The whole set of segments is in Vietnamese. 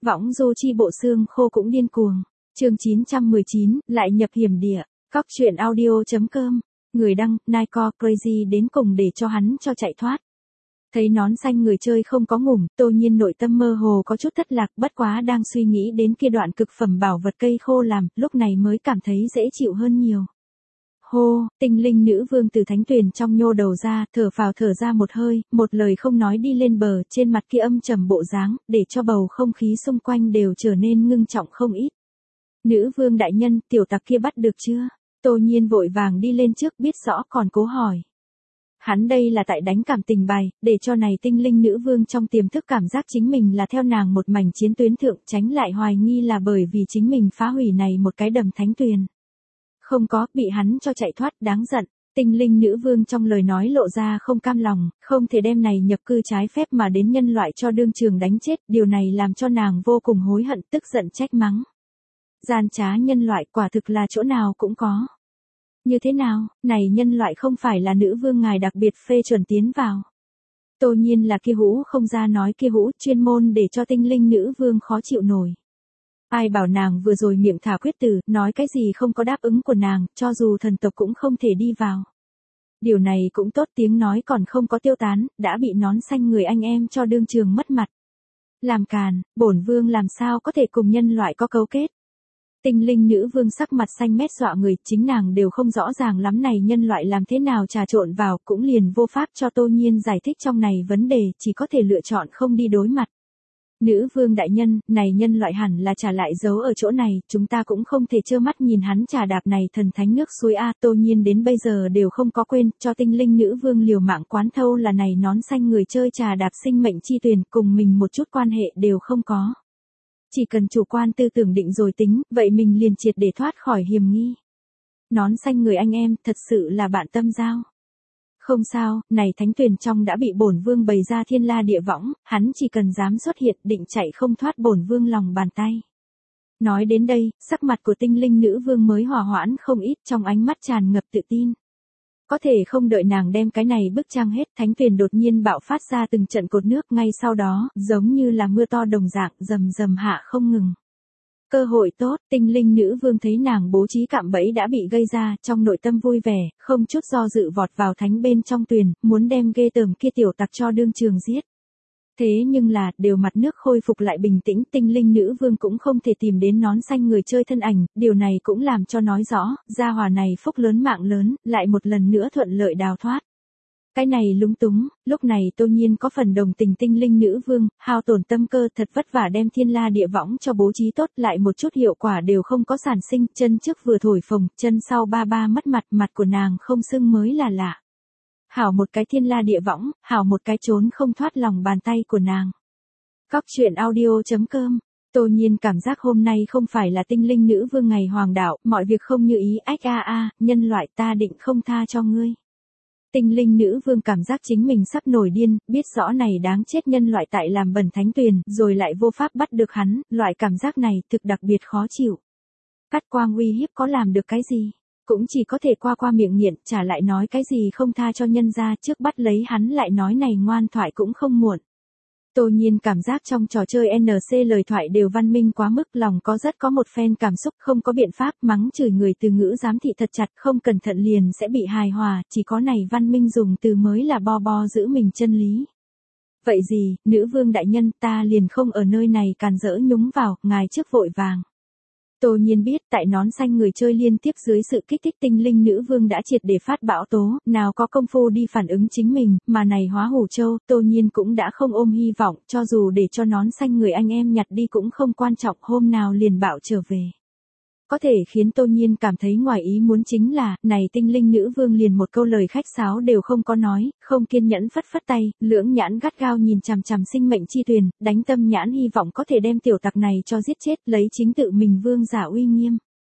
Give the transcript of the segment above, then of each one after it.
Võng du chi bộ xương khô cũng điên cuồng. Chương 919, lại nhập hiểm địa. Cóc truyện audio.com. Người đăng, Nightcore Crazy đến cùng để cho hắn cho chạy thoát. Thấy nón xanh người chơi không có ngủm, Tô Nhiên nội tâm mơ hồ có chút thất lạc, bất quá đang suy nghĩ đến kia đoạn cực phẩm bảo vật cây khô làm, lúc này mới cảm thấy dễ chịu hơn nhiều. Hô, tinh linh nữ vương từ thánh tuyền trong nhô đầu ra, thở phào thở ra một hơi, một lời không nói đi lên bờ, trên mặt kia âm trầm bộ dáng, để cho bầu không khí xung quanh đều trở nên ngưng trọng không ít. Nữ vương đại nhân, tiểu tặc kia bắt được chưa? Tô Nhiên vội vàng đi lên trước biết rõ còn cố hỏi. Hắn đây là tại đánh cảm tình bài, để cho này tinh linh nữ vương trong tiềm thức cảm giác chính mình là theo nàng một mảnh chiến tuyến thượng, tránh lại hoài nghi là bởi vì chính mình phá hủy này một cái đầm thánh tuyền. Không có, bị hắn cho chạy thoát, đáng giận. Tinh linh nữ vương trong lời nói lộ ra không cam lòng, không thể đem này nhập cư trái phép mà đến nhân loại cho đương trường đánh chết, điều này làm cho nàng vô cùng hối hận, tức giận trách mắng. Gian trá nhân loại quả thực là chỗ nào cũng có. Như thế nào, này nhân loại không phải là nữ vương ngài đặc biệt phê chuẩn tiến vào. Tô Nhiên là kia hũ không ra nói kia hũ, chuyên môn để cho tinh linh nữ vương khó chịu nổi. Ai bảo nàng vừa rồi miệng thả quyết tử, nói cái gì không có đáp ứng của nàng, cho dù thần tộc cũng không thể đi vào. Điều này cũng tốt, tiếng nói còn không có tiêu tán, đã bị nón xanh người anh em cho đương trường mất mặt. Làm càn, bổn vương làm sao có thể cùng nhân loại có cấu kết. Tinh linh nữ vương sắc mặt xanh mét dọa người, chính nàng đều không rõ ràng lắm này nhân loại làm thế nào trà trộn vào, cũng liền vô pháp cho Tô Nhiên giải thích trong này vấn đề, chỉ có thể lựa chọn không đi đối mặt. Nữ vương đại nhân, này nhân loại hẳn là trả lại dấu ở chỗ này, chúng ta cũng không thể trơ mắt nhìn hắn trà đạp này thần thánh nước suối A. Tô Nhiên đến bây giờ đều không có quên, cho tinh linh nữ vương liều mạng quán thâu là này nón xanh người chơi trà đạp sinh mệnh chi tuyền, cùng mình một chút quan hệ đều không có. Chỉ cần chủ quan tư tưởng định rồi tính, vậy mình liền triệt để thoát khỏi hiểm nghi. Nón xanh người anh em, thật sự là bạn tâm giao. Không sao, này thánh tuyền trong đã bị bổn vương bày ra thiên la địa võng, hắn chỉ cần dám xuất hiện định chạy không thoát bổn vương lòng bàn tay. Nói đến đây, sắc mặt của tinh linh nữ vương mới hòa hoãn không ít, trong ánh mắt tràn ngập tự tin. Có thể không đợi nàng đem cái này bức trang hết, thánh tuyền đột nhiên bạo phát ra từng trận cột nước, ngay sau đó, giống như là mưa to đồng dạng, rầm rầm hạ không ngừng. Cơ hội tốt, tinh linh nữ vương thấy nàng bố trí cạm bẫy đã bị gây ra, trong nội tâm vui vẻ, không chút do dự vọt vào thánh bên trong tuyền, muốn đem ghê tởm kia tiểu tặc cho đương trường giết. Thế nhưng là, đều mặt nước khôi phục lại bình tĩnh, tinh linh nữ vương cũng không thể tìm đến nón xanh người chơi thân ảnh, điều này cũng làm cho nói rõ, gia hỏa này phúc lớn mạng lớn, lại một lần nữa thuận lợi đào thoát. Cái này lúng túng, lúc này Tô Nhiên có phần đồng tình tinh linh nữ vương, hao tổn tâm cơ thật vất vả đem thiên la địa võng cho bố trí tốt, lại một chút hiệu quả đều không có sản sinh, chân trước vừa thổi phồng, chân sau ba ba mất mặt, mặt của nàng không sưng mới là lạ. Hảo một cái thiên la địa võng, hảo một cái trốn không thoát lòng bàn tay của nàng. Cóc truyện audio.com. Tô Nhiên cảm giác hôm nay không phải là tinh linh nữ vương ngày hoàng đạo, mọi việc không như ý, ách nhân loại ta định không tha cho ngươi. Tinh linh nữ vương cảm giác chính mình sắp nổi điên, biết rõ này đáng chết nhân loại tại làm bẩn thánh tuyền, rồi lại vô pháp bắt được hắn, loại cảm giác này thực đặc biệt khó chịu. Cắt quang uy hiếp có làm được cái gì? Cũng chỉ có thể qua miệng nghiện, trả lại nói cái gì không tha cho nhân ra, trước bắt lấy hắn lại nói này ngoan thoại cũng không muộn. Tô Nhiên cảm giác trong trò chơi NC lời thoại đều văn minh quá mức, lòng có rất có một phen cảm xúc, không có biện pháp, mắng chửi người từ ngữ giám thị thật chặt, không cẩn thận liền sẽ bị hài hòa, chỉ có này văn minh dùng từ mới là bo giữ mình chân lý. Vậy gì, nữ vương đại nhân, ta liền không ở nơi này càn rỡ nhúng vào, ngài trước vội vàng. Tô Nhiên biết tại nón xanh người chơi liên tiếp dưới sự kích thích tinh linh nữ vương đã triệt để phát bão tố, nào có công phu đi phản ứng chính mình, mà này hóa hủ châu, Tô Nhiên cũng đã không ôm hy vọng, cho dù để cho nón xanh người anh em nhặt đi cũng không quan trọng, hôm nào liền bạo trở về. Có thể khiến Tô Nhiên cảm thấy ngoài ý muốn chính là, này tinh linh nữ vương liền một câu lời khách sáo đều không có nói, không kiên nhẫn phất phất tay, lưỡng nhãn gắt gao nhìn chằm chằm sinh mệnh chi tuyền, đánh tâm nhãn hy vọng có thể đem tiểu tặc này cho giết chết, lấy chính tự mình vương giả uy nghiêm.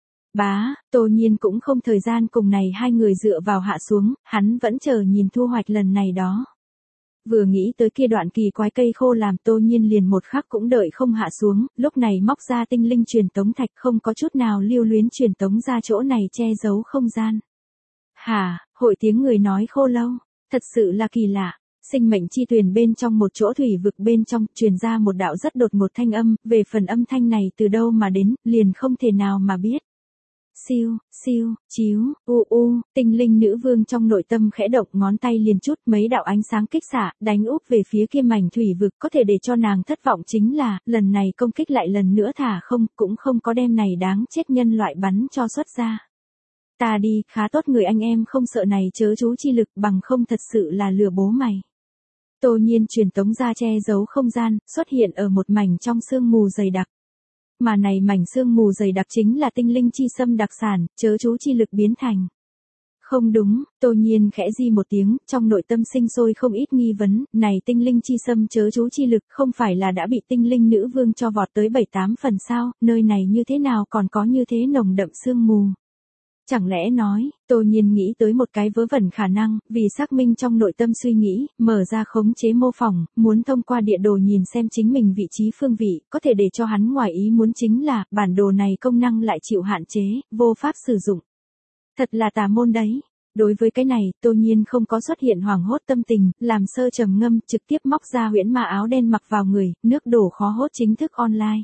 Bá, Tô Nhiên cũng không thời gian cùng này hai người dựa vào hạ xuống, hắn vẫn chờ nhìn thu hoạch lần này đó. Vừa nghĩ tới kia đoạn kỳ quái cây khô làm Tô Nhiên liền một khắc cũng đợi không hạ xuống, lúc này móc ra tinh linh truyền tống thạch không có chút nào lưu luyến truyền tống ra chỗ này che giấu không gian. Hội tiếng người nói khô lâu, thật sự là kỳ lạ. Sinh mệnh chi thuyền bên trong một chỗ thủy vực bên trong, truyền ra một đạo rất đột ngột thanh âm, về phần âm thanh này từ đâu mà đến, liền không thể nào mà biết. Siêu, siêu, chiếu, tinh linh nữ vương trong nội tâm khẽ động, ngón tay liền chút mấy đạo ánh sáng kích xạ, đánh úp về phía kia mảnh thủy vực. Có thể để cho nàng thất vọng chính là, lần này công kích lại lần nữa thả không, cũng không có đem này đáng chết nhân loại bắn cho xuất ra. Ta đi, khá tốt người anh em không sợ này chớ chú chi lực, bằng không thật sự là lừa bố mày. Tô Nhiên truyền tống ra che giấu không gian, xuất hiện ở một mảnh trong sương mù dày đặc. Mà này mảnh sương mù dày đặc chính là tinh linh chi sâm đặc sản, chớ chú chi lực biến thành. Không đúng, Tô Nhiên khẽ di một tiếng, trong nội tâm sinh sôi không ít nghi vấn, này tinh linh chi sâm chớ chú chi lực không phải là đã bị tinh linh nữ vương cho vọt tới 7-8 phần sao, nơi này như thế nào còn có như thế nồng đậm sương mù. Chẳng lẽ nói, Tô Nhiên nghĩ tới một cái vớ vẩn khả năng, vì xác minh trong nội tâm suy nghĩ, mở ra khống chế mô phỏng, muốn thông qua địa đồ nhìn xem chính mình vị trí phương vị, có thể để cho hắn ngoài ý muốn chính là, bản đồ này công năng lại chịu hạn chế, vô pháp sử dụng. Thật là tà môn đấy. Đối với cái này, Tô Nhiên không có xuất hiện hoảng hốt tâm tình, làm sơ trầm ngâm, trực tiếp móc ra huyễn ma áo đen mặc vào người, nước đổ khó hốt chính thức online.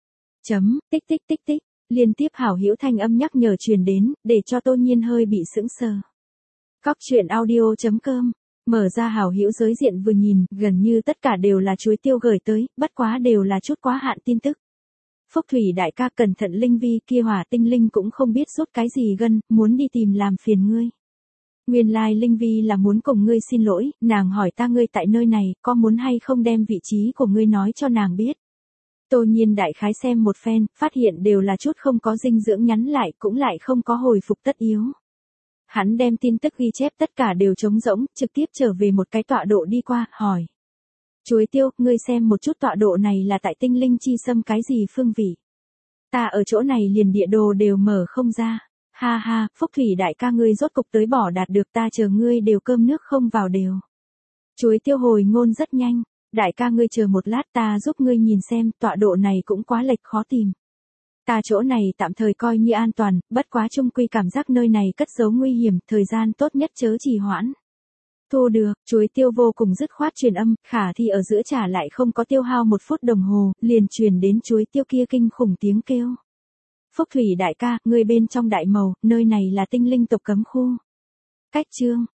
Tích tích tích tích. Liên tiếp hảo hữu thanh âm nhắc nhở truyền đến, để cho Tô Nhiên hơi bị sững sờ. Cóc truyện audio.com, mở ra hảo hữu giới diện vừa nhìn, gần như tất cả đều là chuối tiêu gửi tới, bất quá đều là chút quá hạn tin tức. Phúc Thủy đại ca cẩn thận linh vi kia hỏa tinh linh cũng không biết rút cái gì gân, muốn đi tìm làm phiền ngươi. Nguyên lai linh vi là muốn cùng ngươi xin lỗi, nàng hỏi ta ngươi tại nơi này, có muốn hay không đem vị trí của ngươi nói cho nàng biết. Tô Nhiên đại khái xem một phen, phát hiện đều là chút không có dinh dưỡng nhắn lại, cũng lại không có hồi phục tất yếu. Hắn đem tin tức ghi chép tất cả đều trống rỗng, trực tiếp trở về một cái tọa độ đi qua, hỏi. Chuối tiêu, ngươi xem một chút tọa độ này là tại tinh linh chi sâm cái gì phương vị. Ta ở chỗ này liền địa đồ đều mở không ra. Ha ha, Phúc Thủy đại ca ngươi rốt cục tới bỏ đạt được, ta chờ ngươi đều cơm nước không vào đều. Chuối tiêu hồi ngôn rất nhanh. Đại ca ngươi chờ một lát ta giúp ngươi nhìn xem, tọa độ này cũng quá lệch khó tìm. Ta chỗ này tạm thời coi như an toàn, bất quá chung quy cảm giác nơi này cất giấu nguy hiểm, thời gian tốt nhất chớ trì hoãn. Thu được, chuối tiêu vô cùng dứt khoát truyền âm, khả thi ở giữa trả lại không có tiêu hao 1 phút đồng hồ, liền truyền đến chuối tiêu kia kinh khủng tiếng kêu. Phúc Thủy đại ca, ngươi bên trong đại màu, nơi này là tinh linh tộc cấm khu. Cách chương.